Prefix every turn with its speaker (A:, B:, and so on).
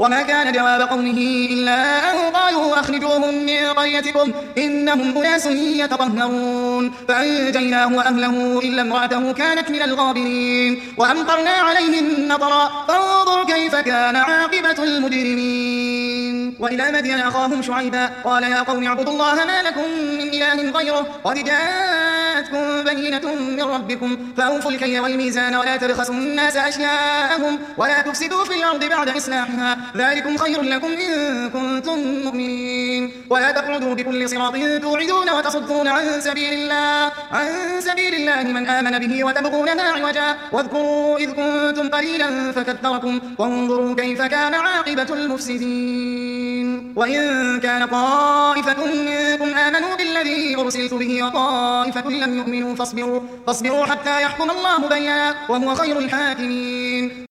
A: وما كان جواب قومه إلا أن قالوا أخرجوهم من قريتكم إنهم أناس يتطهرون فأنجيناه وأهله إلا امرأته كانت من الغابرين وأمطرنا عليهم مطرا فانظر كيف كان عاقبة المجرمين. وإلى مدين أخاهم شعيبا قال يا قوم اعبدوا الله ما لكم من إله غيره قد جاءتكم بينة من ربكم فأوفوا الكيل والميزان ولا تبخسوا الناس أشياءهم ولا تفسدوا في الأرض بعد إصلاحها ذلكم خير لكم إن كنتم مؤمنين. ولا تقعدوا بكل صراط توعدون وتصدون عن سبيل الله من آمن به وتبغونها عوجا واذكروا إذ كنتم قليلا فكثركم وانظروا كيف كان عاقبة المفسدين. وإن كان طائفة منكم آمنوا بالذي أرسلت به وطائفة لم يؤمنوا فاصبروا حتى يحكم الله بيننا وهو خير الحاكمين.